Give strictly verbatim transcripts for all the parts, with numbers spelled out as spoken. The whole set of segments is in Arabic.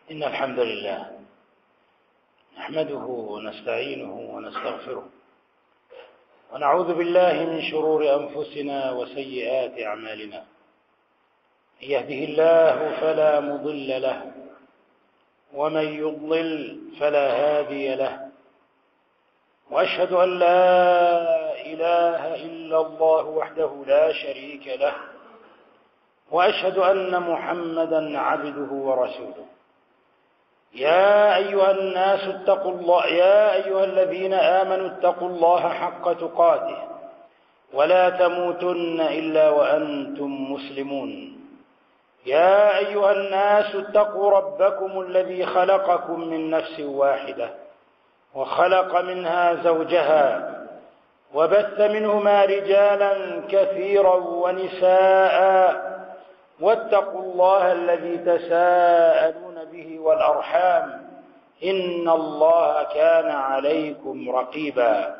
إن الحمد لله نحمده ونستعينه ونستغفره ونعوذ بالله من شرور أنفسنا وسيئات أعمالنا. من يهده الله فلا مضل له ومن يضلل فلا هادي له، وأشهد أن لا إله إلا الله وحده لا شريك له، وأشهد أن محمدا عبده ورسوله. يا أيها الناس اتقوا الله يا أيها الذين آمنوا اتقوا الله حق تقاته ولا تموتن إلا وأنتم مسلمون. يا أيها الناس اتقوا ربكم الذي خلقكم من نفس واحدة وخلق منها زوجها وبث منهما رجالا كثيرا ونساء، واتقوا الله الذي تساءلون به والأرحام إن الله كان عليكم رقيبا.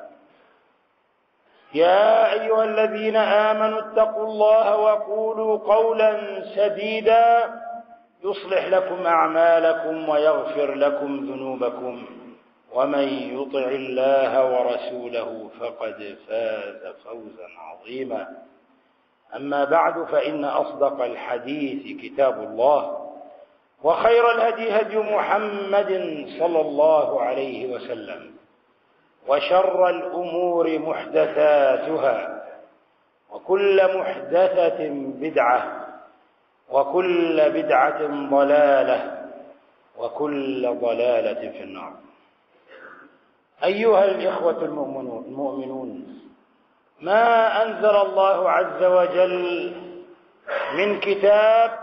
يا أيها الذين آمنوا اتقوا الله وقولوا قولا سديدا يصلح لكم أعمالكم ويغفر لكم ذنوبكم، ومن يطع الله ورسوله فقد فاز فوزا عظيما. أما بعد، فإن أصدق الحديث كتاب الله، وخير الهدي هدي محمد صلى الله عليه وسلم، وشر الأمور محدثاتها، وكل محدثة بدعة، وكل بدعة ضلالة، وكل ضلالة في النار. أيها الإخوة المؤمنون، ما أنزل الله عز وجل من كتاب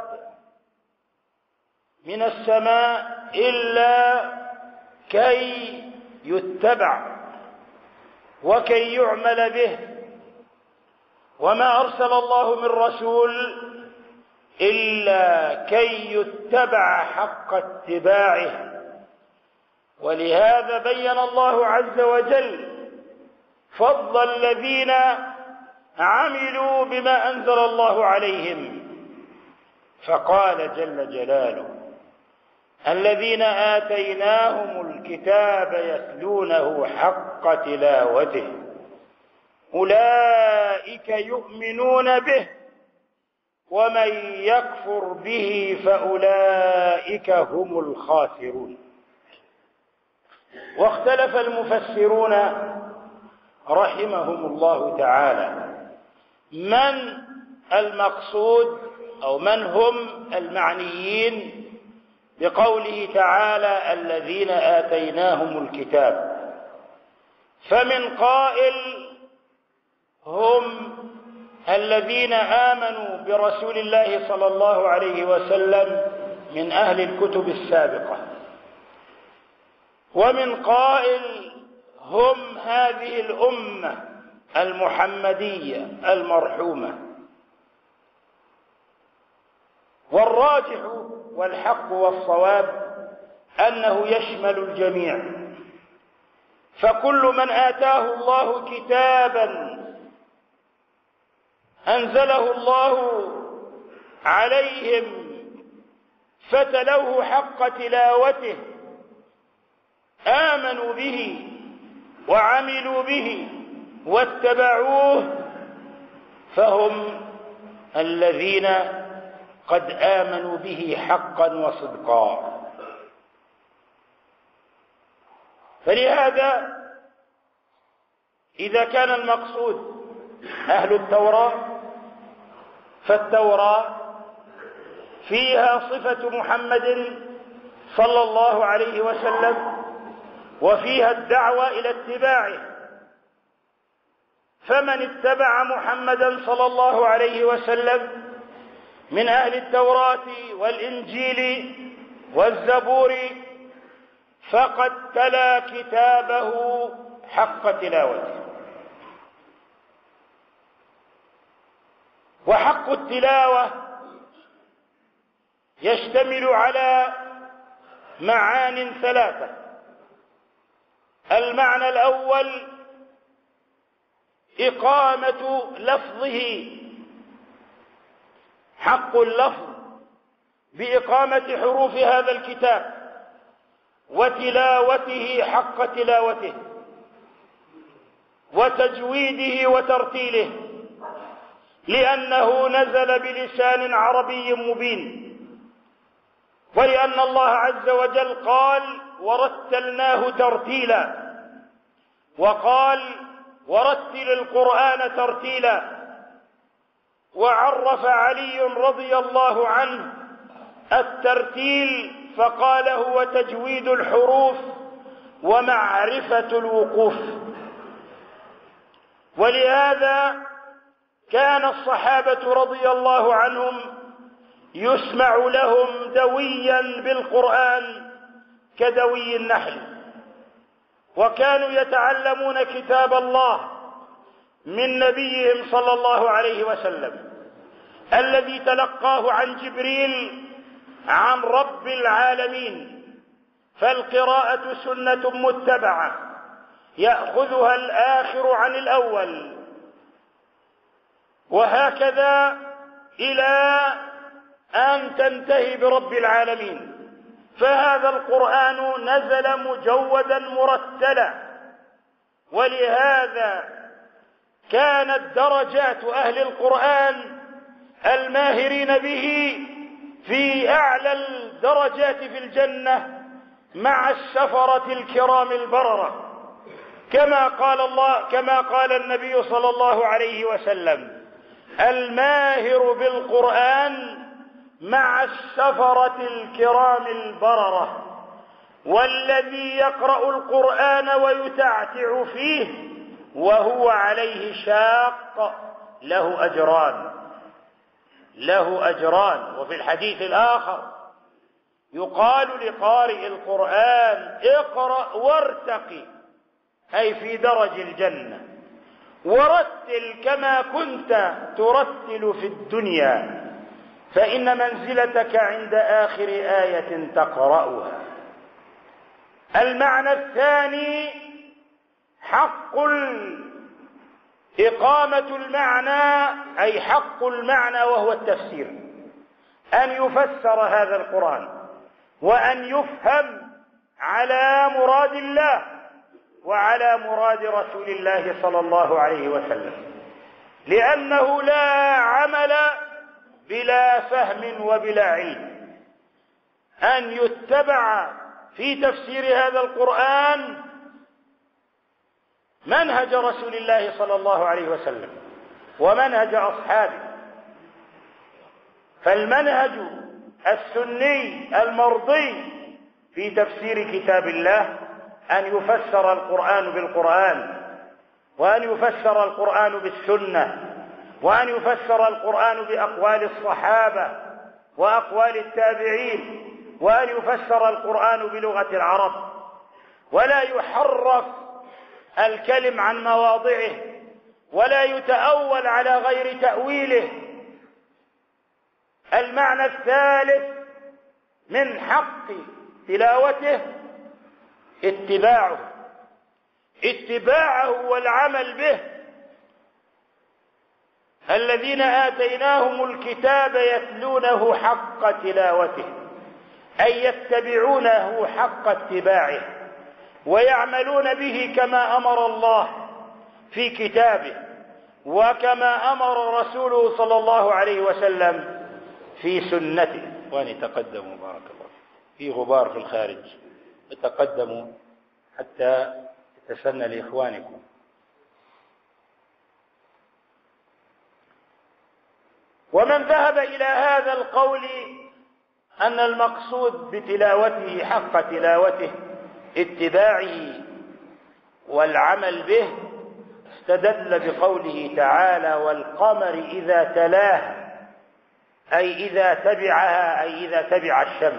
من السماء إلا كي يتبع وكي يعمل به، وما أرسل الله من رسول إلا كي يتبع حق اتباعه. ولهذا بين الله عز وجل فضل الذين عملوا بما أنزل الله عليهم، فقال جل جلاله: الذين آتيناهم الكتاب يتلونه حق تلاوته أولئك يؤمنون به ومن يكفر به فأولئك هم الخاسرون. واختلف المفسرون رحمهم الله تعالى من المقصود أو من هم المعنيين بقوله تعالى الذين آتيناهم الكتاب. فمن قائل هم الذين آمنوا برسول الله صلى الله عليه وسلم من أهل الكتب السابقة، ومن قائل هم هذه الأمة المحمدية المرحومة. والراجح والحق والصواب أنه يشمل الجميع، فكل من آتاه الله كتابا أنزله الله عليهم فتلوه حق تلاوته آمنوا به وعملوا به واتبعوه، فهم الذين قد آمنوا به حقا وصدقا. فلهذا إذا كان المقصود أهل التوراة، فالتوراة فيها صفة محمد صلى الله عليه وسلم، وفيها الدعوة إلى اتباعه. فمن اتبع محمدا صلى الله عليه وسلم من أهل التوراة والإنجيل والزبور فقد تلا كتابه حق تلاوته. وحق التلاوة يشتمل على معان ثلاثة. المعنى الأول إقامة لفظه، حق اللفظ بإقامة حروف هذا الكتاب، وتلاوته حق تلاوته وتجويده وترتيله، لأنه نزل بلسان عربي مبين، ولأن الله عز وجل قال ورتلناه ترتيلا، وقال ورتل القرآن ترتيلا. وعرف علي رضي الله عنه الترتيل فقال هو تجويد الحروف ومعرفة الوقوف. ولهذا كان الصحابة رضي الله عنهم يسمع لهم دويا بالقرآن كدوي النحل، وكانوا يتعلمون كتاب الله من نبيهم صلى الله عليه وسلم الذي تلقاه عن جبريل عن رب العالمين، فالقراءة سنة متبعة يأخذها الآخر عن الأول، وهكذا إلى أن تنتهي برب العالمين. فهذا القرآن نزل مجودا مرتلا، ولهذا كانت درجات أهل القرآن الماهرين به في أعلى الدرجات في الجنة مع السفرة الكرام البررة، كما قال الله كما قال النبي صلى الله عليه وسلم: الماهر بالقرآن مع السفرة الكرام البررة، والذي يقرأ القرآن ويتعتع فيه وهو عليه شاق له أجران له أجران وفي الحديث الآخر يقال لقارئ القرآن: اقرأ وارتقي، أي في درج الجنة، ورتل كما كنت ترتل في الدنيا، فإن منزلتك عند آخر آية تقرأها. المعنى الثاني حق إقامة المعنى، أي حق المعنى وهو التفسير، أن يفسر هذا القرآن وأن يفهم على مراد الله وعلى مراد رسول الله صلى الله عليه وسلم، لأنه لا عمل بلا فهم وبلا علم. أن يتبع في تفسير هذا القرآن منهج رسول الله صلى الله عليه وسلم ومنهج أصحابه. فالمنهج السني المرضي في تفسير كتاب الله أن يفسر القرآن بالقرآن، وأن يفسر القرآن بالسنة، وأن يفسر القرآن بأقوال الصحابة وأقوال التابعين، وأن يفسر القرآن بلغة العرب، ولا يحرف الكلم عن مواضعه، ولا يتأول على غير تأويله. المعنى الثالث من حق تلاوته اتباعه اتباعه والعمل به. الذين آتيناهم الكتاب يتلونه حق تلاوته، أي يتبعونه حق اتباعه ويعملون به كما أمر الله في كتابه وكما أمر رسوله صلى الله عليه وسلم في سنته. وأن تقدموا بارك الله، في غبار في الخارج، تقدموا حتى تسنى لإخوانكم. ومن ذهب إلى هذا القول أن المقصود بتلاوته حق تلاوته اتباعه والعمل به، استدل بقوله تعالى: والقمر إذا تلاها، أي إذا تبعها، أي إذا تبع الشمس.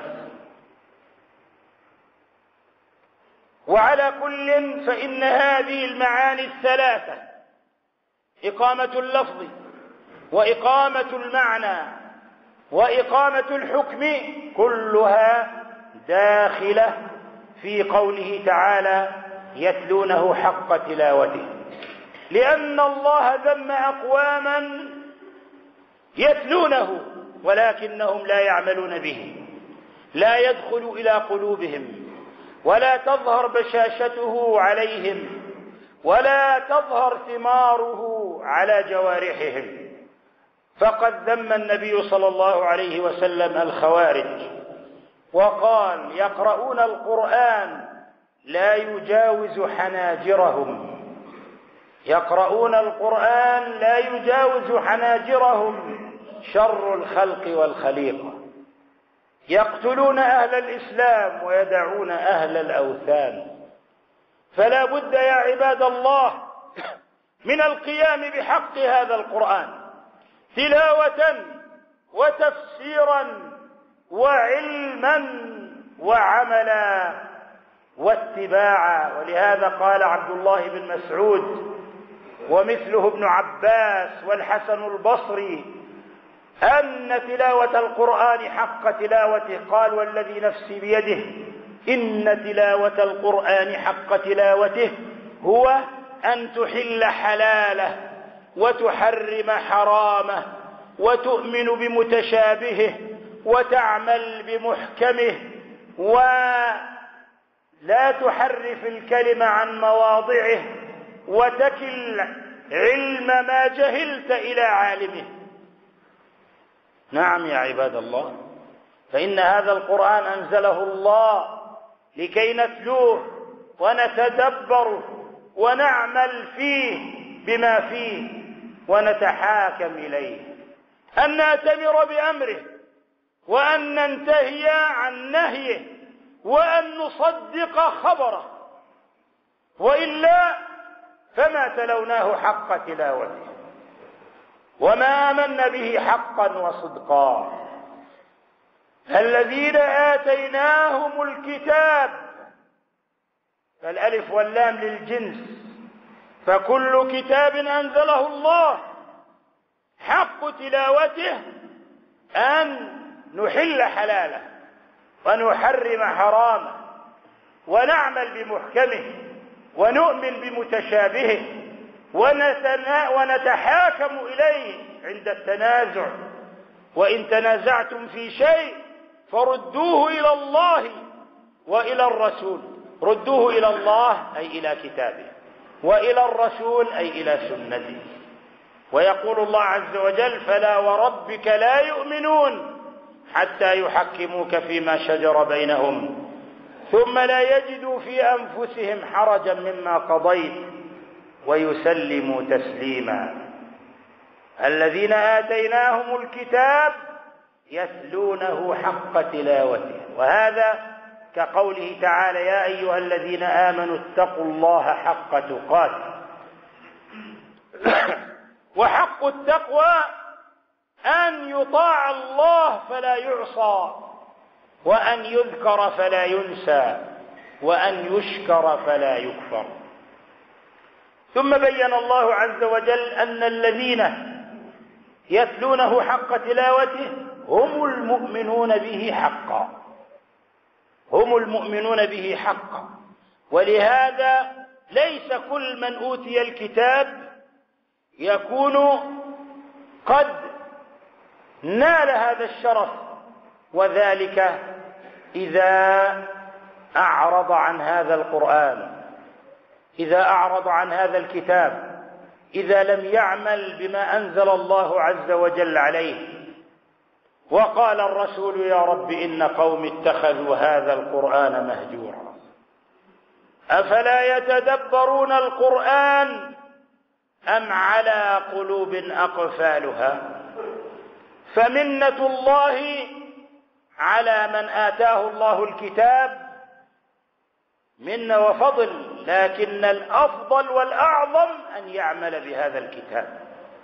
وعلى كل فإن هذه المعاني الثلاثة، إقامة اللفظ وإقامة المعنى وإقامة الحكم، كلها داخلة في قوله تعالى: يتلونه حق تلاوته، لأن الله ذم أقواما يتلونه ولكنهم لا يعملون به، لا يدخل إلى قلوبهم ولا تظهر بشاشته عليهم ولا تظهر ثماره على جوارحهم. فقد ذم النبي صلى الله عليه وسلم الخوارج وقال: يقرؤون القرآن لا يجاوز حناجرهم، يقرؤون القرآن لا يجاوز حناجرهم، شر الخلق والخليقة، يقتلون أهل الإسلام ويدعون أهل الأوثان. فلا بد يا عباد الله من القيام بحق هذا القرآن تلاوة وتفسيرا وعلما وعملا واتباعا. ولهذا قال عبد الله بن مسعود ومثله ابن عباس والحسن البصري أن تلاوة القرآن حق تلاوته، قال: والذي نفسي بيده إن تلاوة القرآن حق تلاوته هو أن تحل حلاله وتحرم حرامه وتؤمن بمتشابهه وتعمل بمحكمه ولا تحرف الكلمة عن مواضعه وتكل علم ما جهلت إلى عالمه. نعم يا عباد الله، فإن هذا القرآن أنزله الله لكي نتلوه ونتدبره ونعمل فيه بما فيه ونتحاكم إليه، أن نأتمر بأمره وأن ننتهي عن نهيه وأن نصدق خبره، وإلا فما تلوناه حق تلاوته وما آمنا به حقا وصدقا. الذين آتيناهم الكتاب، فالألف واللام للجنس، فكل كتاب أنزله الله حق تلاوته أن نحل حلاله ونحرم حرامه ونعمل بمحكمه ونؤمن بمتشابهه ونتحاكم إليه عند التنازع. وإن تنازعتم في شيء فردوه إلى الله وإلى الرسول، ردوه إلى الله أي إلى كتابه، وإلى الرسول أي إلى سنته. ويقول الله عز وجل: فلا وربك لا يؤمنون حتى يحكموك فيما شجر بينهم ثم لا يجدوا في أنفسهم حرجا مما قضيت ويسلموا تسليما. الذين آتيناهم الكتاب يتلونه حق تلاوته، وهذا كقوله تعالى: يا أيها الذين آمنوا اتقوا الله حق تقاته. وحق التقوى أن يطاع الله فلا يعصى، وأن يذكر فلا ينسى، وأن يشكر فلا يكفر. ثم بين الله عز وجل أن الذين يتلونه حق تلاوته هم المؤمنون به حقا، هم المؤمنون به حقا. ولهذا ليس كل من أوتي الكتاب يكون قد نال هذا الشرف، وذلك إذا أعرض عن هذا القرآن، إذا أعرض عن هذا الكتاب، إذا لم يعمل بما أنزل الله عز وجل عليه. وقال الرسول: يا رب إن قوم اتخذوا هذا القرآن مهجورا أفلا يتدبرون القرآن أم على قلوب أقفالها. فمنة الله على من آتاه الله الكتاب منة وفضل، لكن الأفضل والأعظم أن يعمل بهذا الكتاب.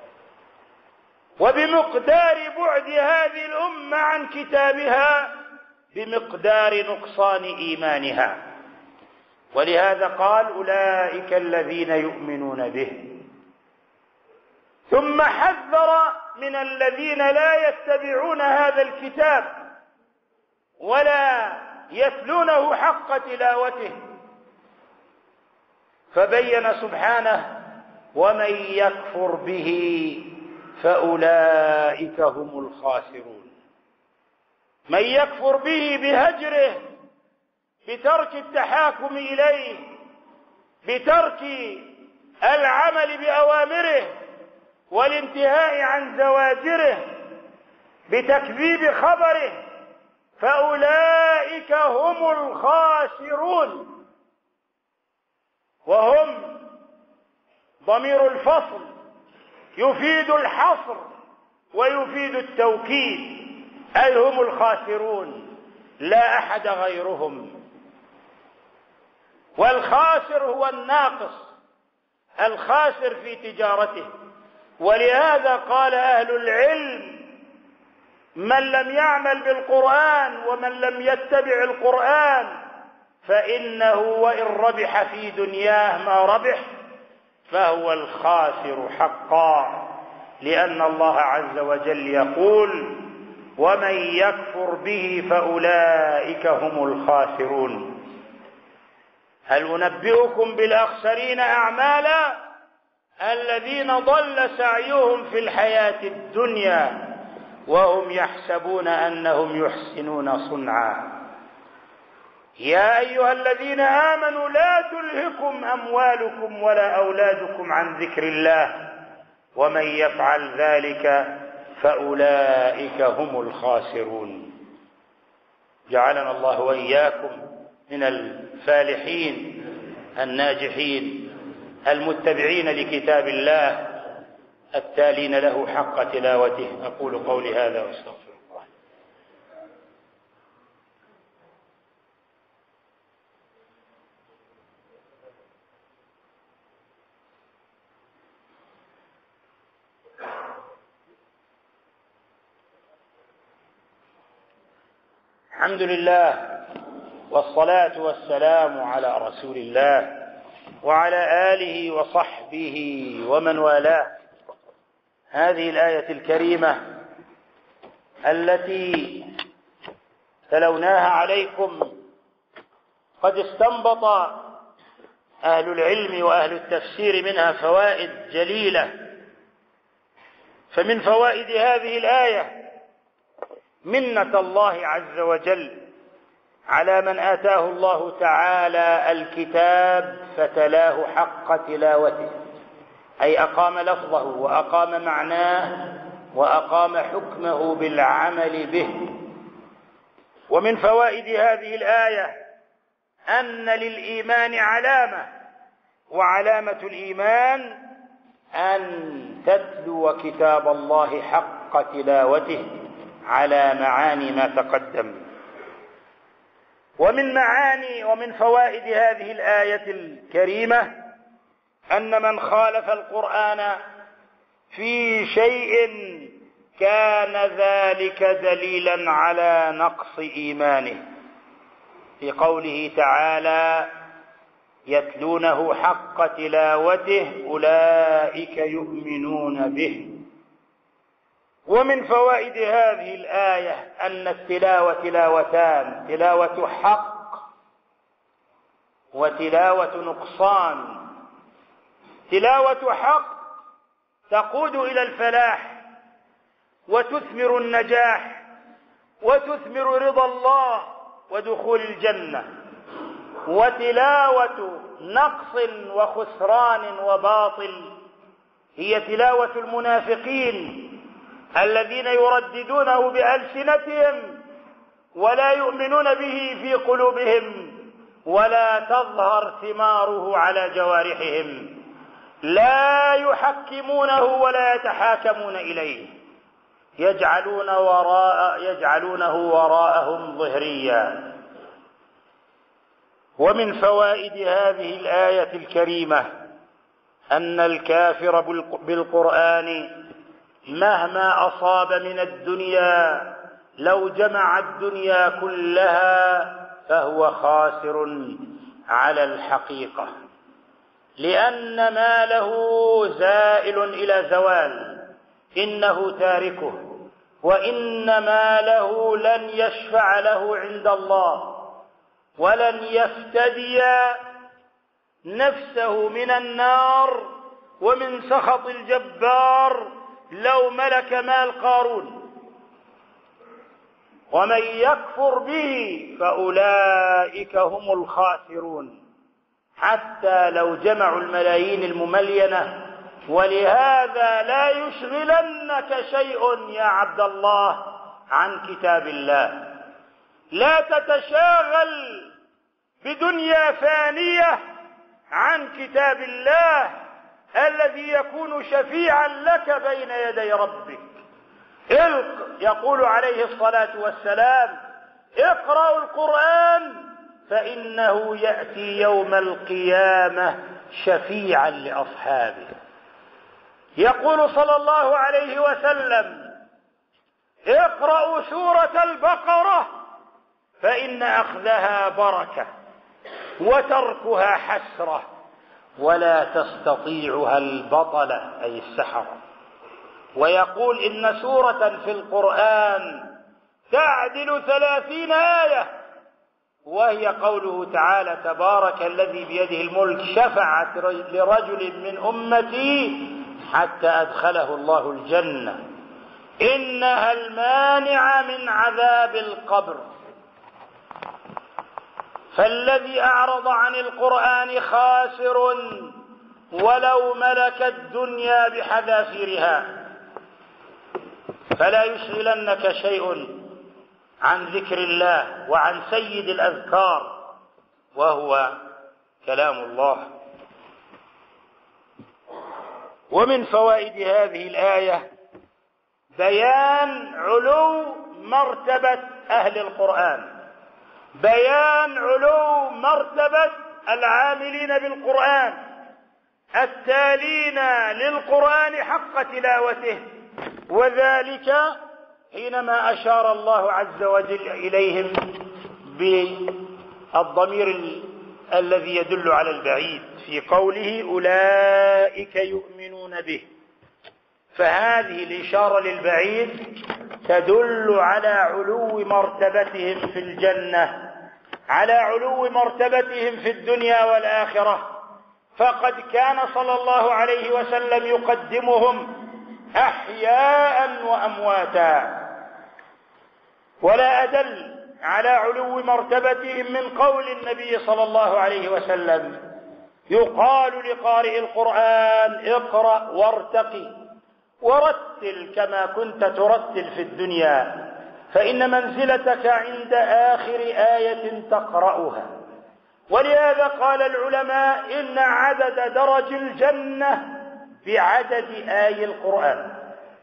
وبمقدار بعد هذه الأمة عن كتابها بمقدار نقصان إيمانها. ولهذا قال: أولئك الذين يؤمنون به. ثم حذر من الذين لا يتبعون هذا الكتاب ولا يتلونه حق تلاوته، فبين سبحانه: ومن يكفر به فأولئك هم الخاسرون. من يكفر به بهجره بترك التحاكم إليه، بترك العمل بأوامره والانتهاء عن زواجره، بتكذيب خبره، فأولئك هم الخاسرون. وهم ضمير الفصل يفيد الحصر ويفيد التوكيد، أي هم الخاسرون لا أحد غيرهم. والخاسر هو الناقص، الخاسر في تجارته. ولهذا قال أهل العلم: من لم يعمل بالقرآن ومن لم يتبع القرآن فإنه وإن ربح في دنياه ما ربح فهو الخاسر حقا، لأن الله عز وجل يقول: ومن يكفر به فأولئك هم الخاسرون. هل أنبئكم بالأخسرين أعمالا الذين ضل سعيهم في الحياة الدنيا وهم يحسبون أنهم يحسنون صنعا. يا أيها الذين آمنوا لا تلهكم أموالكم ولا أولادكم عن ذكر الله ومن يفعل ذلك فأولئك هم الخاسرون. جعلنا الله وإياكم من الفالحين الناجحين المتبعين لكتاب الله التالين له حق تلاوته. أقول قولي هذا واستغفر الله. الحمد لله والصلاة والسلام على رسول الله وعلى آله وصحبه ومن والاه. هذه الآية الكريمة التي تلوناها عليكم قد استنبط أهل العلم وأهل التفسير منها فوائد جليلة. فمن فوائد هذه الآية منة الله عز وجل على من آتاه الله تعالى الكتاب فتلاه حق تلاوته، أي أقام لفظه وأقام معناه وأقام حكمه بالعمل به. ومن فوائد هذه الآية أن للإيمان علامة، وعلامة الإيمان أن تتلو كتاب الله حق تلاوته على معاني ما تقدم. ومن معاني ومن فوائد هذه الآية الكريمة أن من خالف القرآن في شيء كان ذلك دليلا على نقص إيمانه، في قوله تعالى: يتلونه حق تلاوته أولئك يؤمنون به. ومن فوائد هذه الآية أن التلاوة تلاوتان: تلاوة حق وتلاوة نقصان. تلاوة حق تقود إلى الفلاح وتثمر النجاح وتثمر رضا الله ودخول الجنة. وتلاوة نقص وخسران وباطل هي تلاوة المنافقين الذين يرددونه بألسنتهم ولا يؤمنون به في قلوبهم ولا تظهر ثماره على جوارحهم، لا يحكمونه ولا يتحاكمون إليه، يجعلون وراء يجعلونه وراءهم ظهريا. ومن فوائد هذه الآية الكريمة أن الكافر بالقرآن مهما أصاب من الدنيا لو جمع الدنيا كلها فهو خاسر على الحقيقة، لأن ماله زائل إلى زوال، إنه تاركه، وإن ماله لن يشفع له عند الله ولن يفتدي نفسه من النار ومن سخط الجبار لو ملك مال قارون. ومن يكفر به فأولئك هم الخاسرون، حتى لو جمعوا الملايين المملينة. ولهذا لا يشغلنك شيء يا عبد الله عن كتاب الله، لا تتشاغل بدنيا فانية عن كتاب الله الذي يكون شفيعا لك بين يدي ربك. يقول عليه الصلاة والسلام: اقرأوا القرآن فإنه يأتي يوم القيامة شفيعا لأصحابه. يقول صلى الله عليه وسلم: اقرأوا سورة البقرة فإن أخذها بركة وتركها حسرة ولا تستطيعها البطلة أي السحرة. ويقول: إن سورة في القرآن تعدل ثلاثين آية، وهي قوله تعالى: تبارك الذي بيده الملك شفعت لرجل من أمتي حتى أدخله الله الجنة، إنها المانعة من عذاب القبر. فالذي أعرض عن القرآن خاسر ولو ملك الدنيا بحذافيرها. فلا يشغلنك شيء عن ذكر الله وعن سيد الأذكار وهو كلام الله. ومن فوائد هذه الآية بيان علو مرتبة أهل القرآن، بيان علو مرتبة العاملين بالقرآن التالين للقرآن حق تلاوته، وذلك حينما أشار الله عز وجل إليهم بالضمير ال... الذي يدل على البعيد في قوله: أولئك يؤمنون به. فهذه الإشارة للبعيد تدل على علو مرتبتهم في الجنة، على علو مرتبتهم في الدنيا والآخرة. فقد كان صلى الله عليه وسلم يقدمهم أحياء وأمواتا. ولا أدل على علو مرتبتهم من قول النبي صلى الله عليه وسلم: يقال لقارئ القرآن: اقرأ وارتقي ورتل كما كنت ترتل في الدنيا، فإن منزلتك عند آخر آية تقرأها. ولهذا قال العلماء: إن عدد درج الجنة بعدد آي القرآن.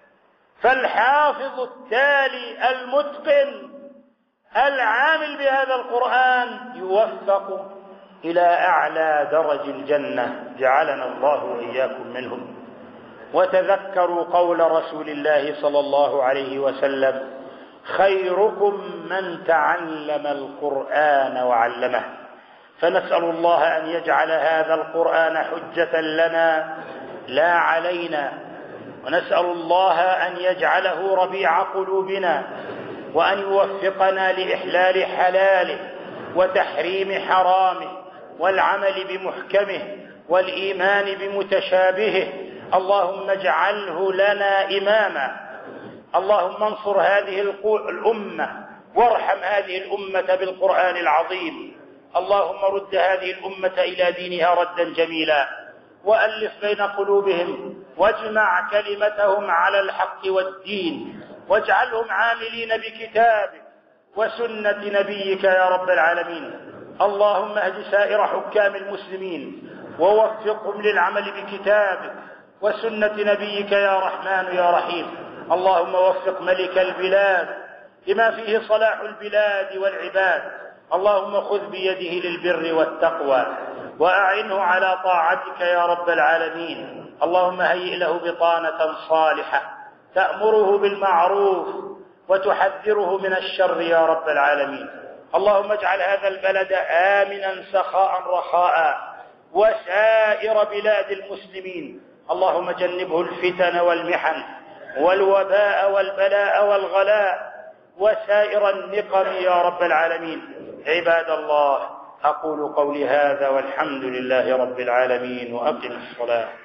فالحافظ التالي المتقن العامل بهذا القرآن يوفق إلى أعلى درج الجنة، جعلنا الله وإياكم منهم. وتذكروا قول رسول الله صلى الله عليه وسلم: خيركم من تعلم القرآن وعلمه. فنسأل الله أن يجعل هذا القرآن حجة لنا لا علينا، ونسأل الله أن يجعله ربيع قلوبنا، وأن يوفقنا لإحلال حلاله وتحريم حرامه والعمل بمحكمه والإيمان بمتشابهه. اللهم اجعله لنا إماما. اللهم انصر هذه الأمة وارحم هذه الأمة بالقرآن العظيم. اللهم رد هذه الأمة إلى دينها ردا جميلا، وألف بين قلوبهم، واجمع كلمتهم على الحق والدين، واجعلهم عاملين بكتابك وسنة نبيك يا رب العالمين. اللهم اهد سائر حكام المسلمين ووفقهم للعمل بكتابك وسنة نبيك يا رحمن يا رحيم. اللهم وفق ملك البلاد لما فيه صلاح البلاد والعباد. اللهم خذ بيده للبر والتقوى وأعنه على طاعتك يا رب العالمين. اللهم هيئ له بطانة صالحة تأمره بالمعروف وتحذره من الشر يا رب العالمين. اللهم اجعل هذا البلد آمنا سخاء رخاء وسائر بلاد المسلمين. اللهم جنبه الفتن والمحن والوباء والبلاء والغلاء وسائر النقم يا رب العالمين. عباد الله، أقول قولي هذا والحمد لله رب العالمين، وأقم الصلاة.